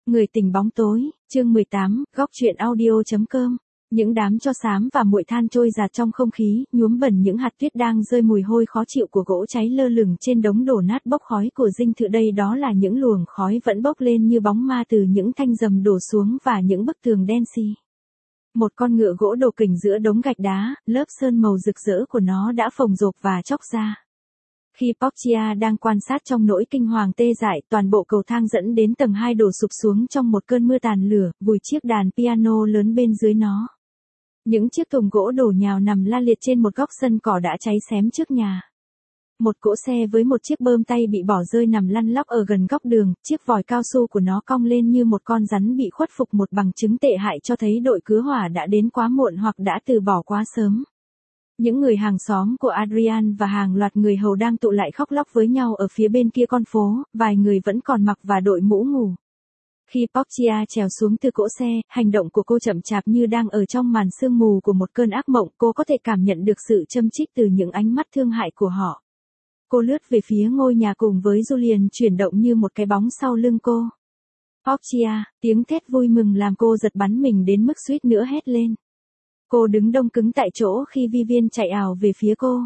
Người tình bóng tối, chương 18, góc truyện audio.com. Những đám tro xám và muội than trôi dạt trong không khí, nhuốm bẩn những hạt tuyết đang rơi mùi hôi khó chịu của gỗ cháy lơ lửng trên đống đổ nát bốc khói của dinh thự. Đây đó là những luồng khói vẫn bốc lên như bóng ma từ những thanh rầm đổ xuống và những bức tường đen xì. Một con ngựa gỗ đổ kình giữa đống gạch đá, lớp sơn màu rực rỡ của nó đã phồng rộp và chóc ra. Khi Portia đang quan sát trong nỗi kinh hoàng tê dại, toàn bộ cầu thang dẫn đến tầng 2 đổ sụp xuống trong một cơn mưa tàn lửa, vùi chiếc đàn piano lớn bên dưới nó. Những chiếc thùng gỗ đổ nhào nằm la liệt trên một góc sân cỏ đã cháy xém trước nhà. Một cỗ xe với một chiếc bơm tay bị bỏ rơi nằm lăn lóc ở gần góc đường, chiếc vòi cao su của nó cong lên như một con rắn bị khuất phục. Một bằng chứng tệ hại cho thấy đội cứu hỏa đã đến quá muộn hoặc đã từ bỏ quá sớm. Những người hàng xóm của Adrian và hàng loạt người hầu đang tụ lại khóc lóc với nhau ở phía bên kia con phố, vài người vẫn còn mặc và đội mũ ngủ. Khi Portia trèo xuống từ cỗ xe, hành động của cô chậm chạp như đang ở trong màn sương mù của một cơn ác mộng. Cô có thể cảm nhận được sự châm chích từ những ánh mắt thương hại của họ. Cô lướt về phía ngôi nhà cùng với Julian chuyển động như một cái bóng sau lưng cô. Portia, tiếng thét vui mừng làm cô giật bắn mình đến mức suýt nữa hét lên. Cô đứng đông cứng tại chỗ khi Vivian chạy ào về phía cô.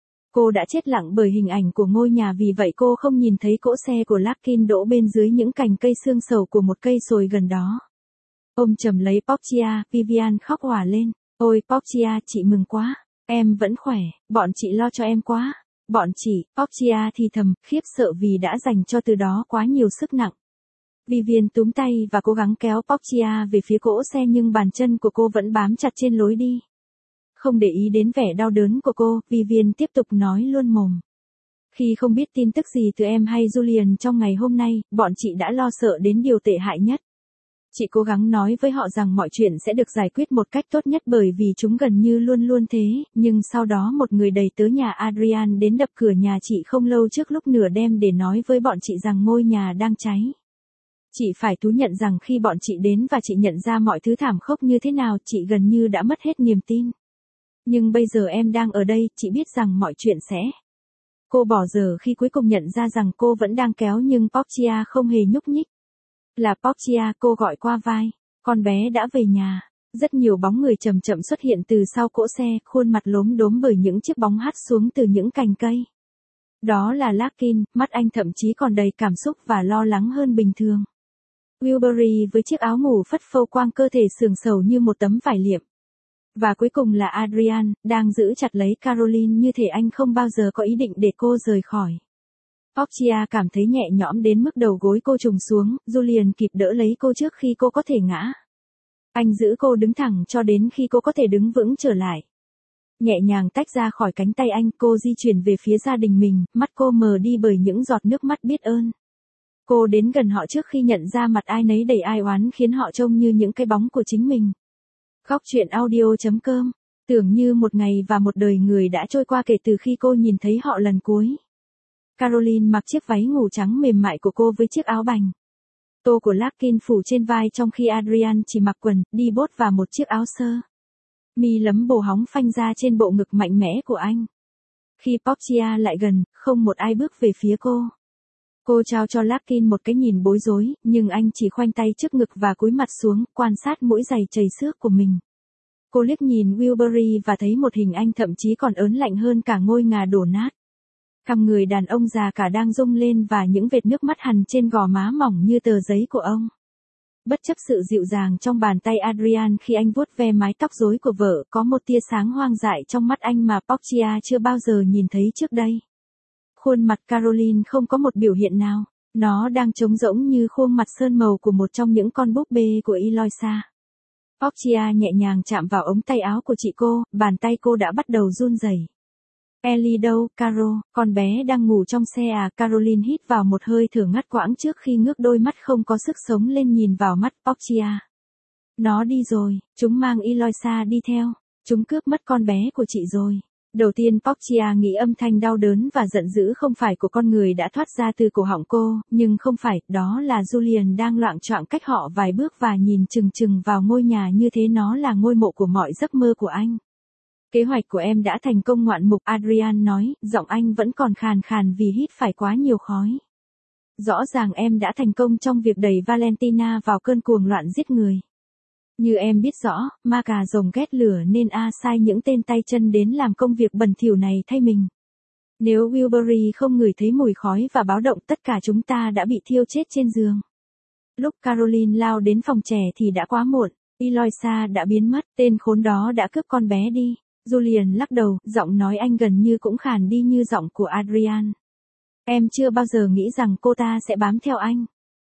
Cô đã chết lặng bởi hình ảnh của ngôi nhà, vì vậy cô không nhìn thấy cỗ xe của Larkin đỗ bên dưới những cành cây xương sầu của một cây sồi gần đó. Ôm chầm lấy Portia, Vivian khóc òa lên. Ôi Portia, chị mừng quá. Em vẫn khỏe, bọn chị lo cho em quá. Bọn chị, Portia thì thầm, khiếp sợ vì đã dành cho từ đó quá nhiều sức nặng. Vivian túm tay và cố gắng kéo Portia về phía cỗ xe, nhưng bàn chân của cô vẫn bám chặt trên lối đi. Không để ý đến vẻ đau đớn của cô, Vivian tiếp tục nói luôn mồm. Khi không biết tin tức gì từ em hay Julian trong ngày hôm nay, bọn chị đã lo sợ đến điều tệ hại nhất. Chị cố gắng nói với họ rằng mọi chuyện sẽ được giải quyết một cách tốt nhất bởi vì chúng gần như luôn luôn thế, nhưng sau đó một người đầy tớ nhà Adrian đến đập cửa nhà chị không lâu trước lúc nửa đêm để nói với bọn chị rằng ngôi nhà đang cháy. Chị phải thú nhận rằng khi bọn chị đến và chị nhận ra mọi thứ thảm khốc như thế nào, chị gần như đã mất hết niềm tin. Nhưng bây giờ em đang ở đây, chị biết rằng mọi chuyện sẽ. Cô bỏ giờ khi cuối cùng nhận ra rằng cô vẫn đang kéo, nhưng Portia không hề nhúc nhích. Là Portia, cô gọi qua vai. Con bé đã về nhà. Rất nhiều bóng người chậm chậm xuất hiện từ sau cỗ xe, khuôn mặt lốm đốm bởi những chiếc bóng hắt xuống từ những cành cây. Đó là Larkin, mắt anh thậm chí còn đầy cảm xúc và lo lắng hơn bình thường. Wilbury với chiếc áo ngủ phất phơ quang cơ thể sườn sầu như một tấm vải liệm. Và cuối cùng là Adrian, đang giữ chặt lấy Caroline như thể anh không bao giờ có ý định để cô rời khỏi. Portia cảm thấy nhẹ nhõm đến mức đầu gối cô trùng xuống, Julian kịp đỡ lấy cô trước khi cô có thể ngã. Anh giữ cô đứng thẳng cho đến khi cô có thể đứng vững trở lại. Nhẹ nhàng tách ra khỏi cánh tay anh, cô di chuyển về phía gia đình mình, mắt cô mờ đi bởi những giọt nước mắt biết ơn. Cô đến gần họ trước khi nhận ra mặt ai nấy đầy ai oán khiến họ trông như những cái bóng của chính mình. Góc truyện audio.com. Tưởng như một ngày và một đời người đã trôi qua kể từ khi cô nhìn thấy họ lần cuối. Caroline mặc chiếc váy ngủ trắng mềm mại của cô với chiếc áo bành tô của Larkin phủ trên vai, trong khi Adrian chỉ mặc quần, đi bốt và một chiếc áo sơ mi lấm bồ hóng phanh ra trên bộ ngực mạnh mẽ của anh. Khi Portia lại gần, không một ai bước về phía cô. Cô trao cho Larkin một cái nhìn bối rối, nhưng anh chỉ khoanh tay trước ngực và cúi mặt xuống, quan sát mũi giày chầy xước của mình. Cô liếc nhìn Wilbury và thấy một hình anh thậm chí còn ớn lạnh hơn cả ngôi nhà đổ nát. Cằm người đàn ông già cả đang rung lên và những vệt nước mắt hằn trên gò má mỏng như tờ giấy của ông. Bất chấp sự dịu dàng trong bàn tay Adrian khi anh vuốt ve mái tóc rối của vợ, có một tia sáng hoang dại trong mắt anh mà Portia chưa bao giờ nhìn thấy trước đây. Khuôn mặt Caroline không có một biểu hiện nào, nó đang trống rỗng như khuôn mặt sơn màu của một trong những con búp bê của Eloisa. Portia nhẹ nhàng chạm vào ống tay áo của chị cô, bàn tay cô đã bắt đầu run rẩy. Ellie đâu, Caro, con bé đang ngủ trong xe à? Caroline hít vào một hơi thở ngắt quãng trước khi ngước đôi mắt không có sức sống lên nhìn vào mắt Portia. Nó đi rồi, chúng mang Eloisa đi theo, chúng cướp mất con bé của chị rồi. Đầu tiên Portia nghĩ âm thanh đau đớn và giận dữ không phải của con người đã thoát ra từ cổ họng cô, nhưng không phải, đó là Julian đang loạng choạng cách họ vài bước và nhìn chừng chừng vào ngôi nhà như thế nó là ngôi mộ của mọi giấc mơ của anh. Kế hoạch của em đã thành công ngoạn mục, Adrian nói, giọng anh vẫn còn khàn khàn vì hít phải quá nhiều khói. Rõ ràng em đã thành công trong việc đẩy Valentina vào cơn cuồng loạn giết người. Như em biết rõ, ma cà rồng ghét lửa nên sai những tên tay chân đến làm công việc bẩn thỉu này thay mình. Nếu Wilbury không ngửi thấy mùi khói và báo động, tất cả chúng ta đã bị thiêu chết trên giường. Lúc Caroline lao đến phòng trẻ thì đã quá muộn. Eloisa đã biến mất, tên khốn đó đã cướp con bé đi. Julian lắc đầu, giọng nói anh gần như cũng khàn đi như giọng của Adrian. Em chưa bao giờ nghĩ rằng cô ta sẽ bám theo anh.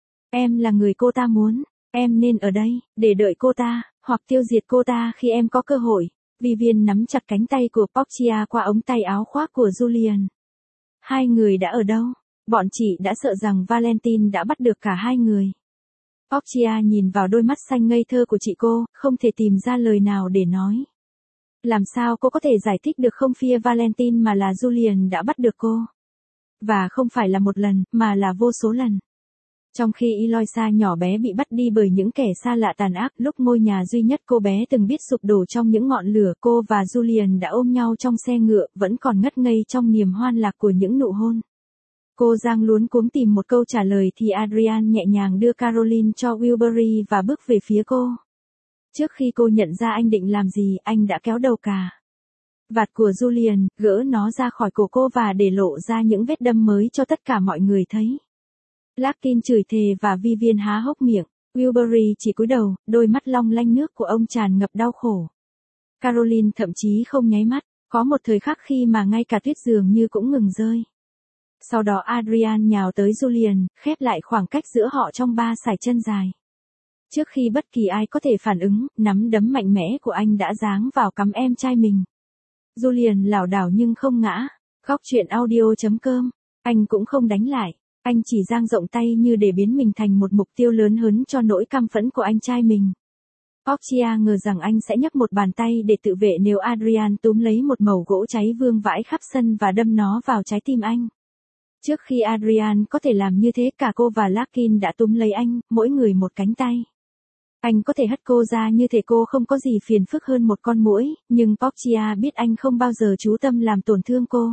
Em là người cô ta muốn. Em nên ở đây, để đợi cô ta, hoặc tiêu diệt cô ta khi em có cơ hội. Vivian nắm chặt cánh tay của Portia qua ống tay áo khoác của Julian. Hai người đã ở đâu? Bọn chị đã sợ rằng Valentine đã bắt được cả hai người. Portia nhìn vào đôi mắt xanh ngây thơ của chị cô, không thể tìm ra lời nào để nói. Làm sao cô có thể giải thích được không phía Valentine mà là Julian đã bắt được cô? Và không phải là một lần, mà là vô số lần. Trong khi Eloisa nhỏ bé bị bắt đi bởi những kẻ xa lạ tàn ác, lúc ngôi nhà duy nhất cô bé từng biết sụp đổ trong những ngọn lửa, cô và Julian đã ôm nhau trong xe ngựa, vẫn còn ngất ngây trong niềm hoan lạc của những nụ hôn. Cô Giang luống cuống tìm một câu trả lời thì Adrian nhẹ nhàng đưa Caroline cho Wilbury và bước về phía cô. Trước khi cô nhận ra anh định làm gì, anh đã kéo đầu cà vạt của Julian, gỡ nó ra khỏi cổ cô và để lộ ra những vết đâm mới cho tất cả mọi người thấy. Larkin chửi thề và Vivian há hốc miệng. Wilbury chỉ cúi đầu, đôi mắt long lanh nước của ông tràn ngập đau khổ. Caroline thậm chí không nháy mắt, có một thời khắc khi mà ngay cả tuyết dường như cũng ngừng rơi. Sau đó Adrian nhào tới Julian, khép lại khoảng cách giữa họ trong 3 sải chân dài. Trước khi bất kỳ ai có thể phản ứng, nắm đấm mạnh mẽ của anh đã giáng vào cằm em trai mình. Julian lảo đảo nhưng không ngã. Góc truyện audio.com. Anh cũng không đánh lại. Anh chỉ dang rộng tay như để biến mình thành một mục tiêu lớn hơn cho nỗi căm phẫn của anh trai mình. Portia ngờ rằng anh sẽ nhấc một bàn tay để tự vệ nếu Adrian túm lấy một mẩu gỗ cháy vương vãi khắp sân và đâm nó vào trái tim anh. Trước khi Adrian có thể làm như thế, cả cô và Larkin đã túm lấy anh, mỗi người một cánh tay. Anh có thể hất cô ra như thể cô không có gì phiền phức hơn một con muỗi, nhưng Portia biết anh không bao giờ chú tâm làm tổn thương cô.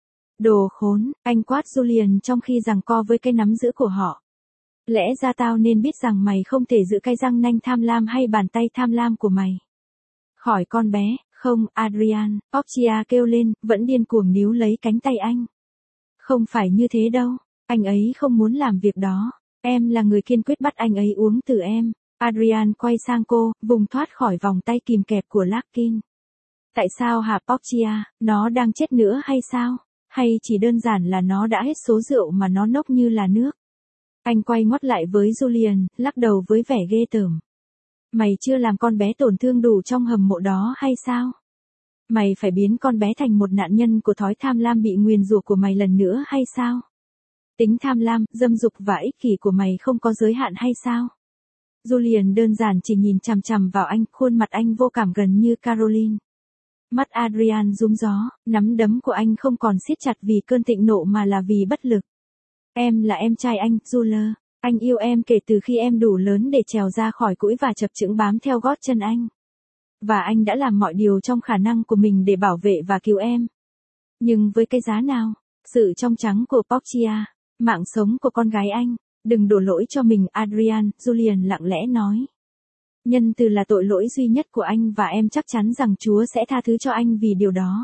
Đồ khốn, anh quát Julian trong khi giằng co với cây nắm giữ của họ. Lẽ ra tao nên biết rằng mày không thể giữ cái răng nanh tham lam hay bàn tay tham lam của mày. Khỏi con bé, không, Adrian, Portia kêu lên, vẫn điên cuồng níu lấy cánh tay anh. Không phải như thế đâu, anh ấy không muốn làm việc đó. Em là người kiên quyết bắt anh ấy uống từ em. Adrian quay sang cô, vùng thoát khỏi vòng tay kìm kẹp của Larkin. Tại sao hả Portia, nó đang chết nữa hay sao? Hay chỉ đơn giản là nó đã hết số rượu mà nó nốc như là nước? Anh quay ngoắt lại với Julian, lắc đầu với vẻ ghê tởm. Mày chưa làm con bé tổn thương đủ trong hầm mộ đó hay sao? Mày phải biến con bé thành một nạn nhân của thói tham lam bị nguyền rủa của mày lần nữa hay sao? Tính tham lam, dâm dục và ích kỷ của mày không có giới hạn hay sao? Julian đơn giản chỉ nhìn chằm chằm vào anh, khuôn mặt anh vô cảm gần như Caroline. Mắt Adrian rúm gió, nắm đấm của anh không còn siết chặt vì cơn thịnh nộ mà là vì bất lực. Em là em trai anh, Jules. Anh yêu em kể từ khi em đủ lớn để trèo ra khỏi cũi và chập chững bám theo gót chân anh. Và anh đã làm mọi điều trong khả năng của mình để bảo vệ và cứu em. Nhưng với cái giá nào? Sự trong trắng của Portia, mạng sống của con gái anh. Đừng đổ lỗi cho mình, Adrian, Julian lặng lẽ nói. Nhân từ là tội lỗi duy nhất của anh và em chắc chắn rằng Chúa sẽ tha thứ cho anh vì điều đó.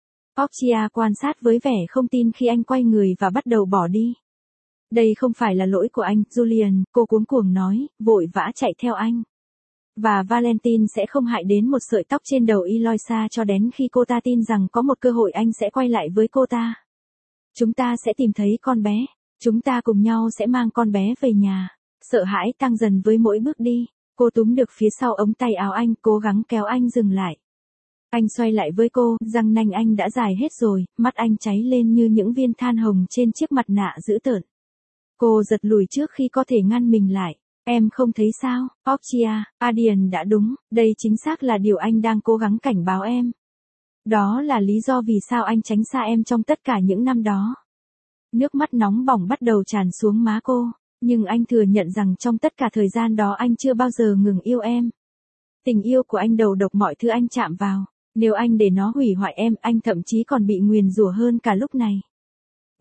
Portia quan sát với vẻ không tin khi anh quay người và bắt đầu bỏ đi. Đây không phải là lỗi của anh, Julian, cô cuống cuồng nói, vội vã chạy theo anh. Và Valentine sẽ không hại đến một sợi tóc trên đầu Eloisa cho đến khi cô ta tin rằng có một cơ hội anh sẽ quay lại với cô ta. Chúng ta sẽ tìm thấy con bé. Chúng ta cùng nhau sẽ mang con bé về nhà. Sợ hãi tăng dần với mỗi bước đi. Cô túm được phía sau ống tay áo anh, cố gắng kéo anh dừng lại. Anh xoay lại với cô, răng nanh anh đã dài hết rồi, mắt anh cháy lên như những viên than hồng trên chiếc mặt nạ dữ tợn. Cô giật lùi trước khi có thể ngăn mình lại. Em không thấy sao, Portia, Adrian đã đúng, đây chính xác là điều anh đang cố gắng cảnh báo em. Đó là lý do vì sao anh tránh xa em trong tất cả những năm đó. Nước mắt nóng bỏng bắt đầu tràn xuống má cô, nhưng anh thừa nhận rằng trong tất cả thời gian đó anh chưa bao giờ ngừng yêu em. Tình yêu của anh đầu độc mọi thứ anh chạm vào, nếu anh để nó hủy hoại em, anh thậm chí còn bị nguyền rủa hơn cả lúc này.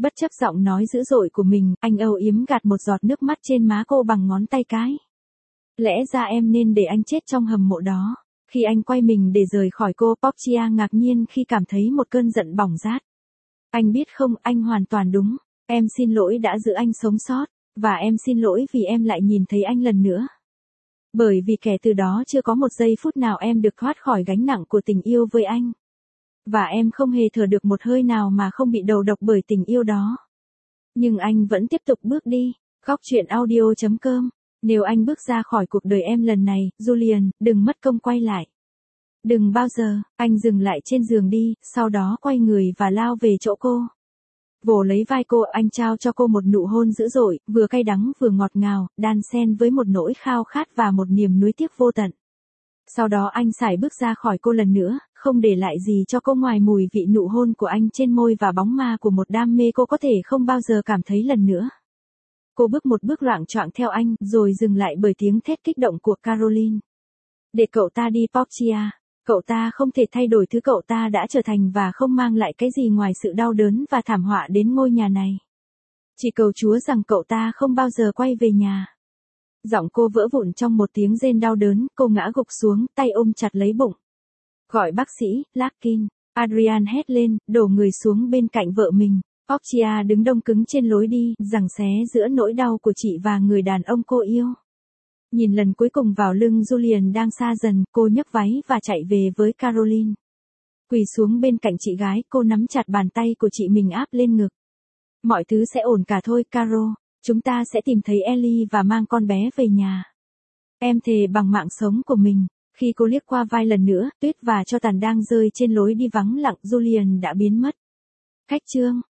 Bất chấp giọng nói dữ dội của mình, anh âu yếm gạt một giọt nước mắt trên má cô bằng ngón tay cái. Lẽ ra em nên để anh chết trong hầm mộ đó. Khi anh quay mình để rời khỏi cô, Portia ngạc nhiên khi cảm thấy một cơn giận bỏng rát. Anh biết không, anh hoàn toàn đúng. Em xin lỗi đã giữ anh sống sót. Và em xin lỗi vì em lại nhìn thấy anh lần nữa. Bởi vì kể từ đó chưa có một giây phút nào em được thoát khỏi gánh nặng của tình yêu với anh. Và em không hề thở được một hơi nào mà không bị đầu độc bởi tình yêu đó. Nhưng anh vẫn tiếp tục bước đi. Góc chuyện audio.com. Nếu anh bước ra khỏi cuộc đời em lần này, Julian, đừng mất công quay lại. Đừng bao giờ. Anh dừng lại trên giường đi, sau đó quay người và lao về chỗ cô. Vồ lấy vai cô, anh trao cho cô một nụ hôn dữ dội, vừa cay đắng vừa ngọt ngào, đan xen với một nỗi khao khát và một niềm nuối tiếc vô tận. Sau đó anh sải bước ra khỏi cô lần nữa, không để lại gì cho cô ngoài mùi vị nụ hôn của anh trên môi và bóng ma của một đam mê cô có thể không bao giờ cảm thấy lần nữa. Cô bước một bước loạng choạng theo anh, rồi dừng lại bởi tiếng thét kích động của Caroline. Để cậu ta đi Portia. Cậu ta không thể thay đổi thứ cậu ta đã trở thành và không mang lại cái gì ngoài sự đau đớn và thảm họa đến ngôi nhà này. Chỉ cầu Chúa rằng cậu ta không bao giờ quay về nhà. Giọng cô vỡ vụn trong một tiếng rên đau đớn, cô ngã gục xuống, tay ôm chặt lấy bụng. Gọi bác sĩ, Larkin. Adrian hét lên, đổ người xuống bên cạnh vợ mình. Portia đứng đông cứng trên lối đi, giằng xé giữa nỗi đau của chị và người đàn ông cô yêu. Nhìn lần cuối cùng vào lưng Julian đang xa dần, cô nhấc váy và chạy về với Caroline. Quỳ xuống bên cạnh chị gái, cô nắm chặt bàn tay của chị mình áp lên ngực. Mọi thứ sẽ ổn cả thôi, Caro. Chúng ta sẽ tìm thấy Ellie và mang con bé về nhà. Em thề bằng mạng sống của mình. Khi cô liếc qua vai lần nữa, tuyết và tro tàn đang rơi trên lối đi vắng lặng, Julian đã biến mất. Cách chương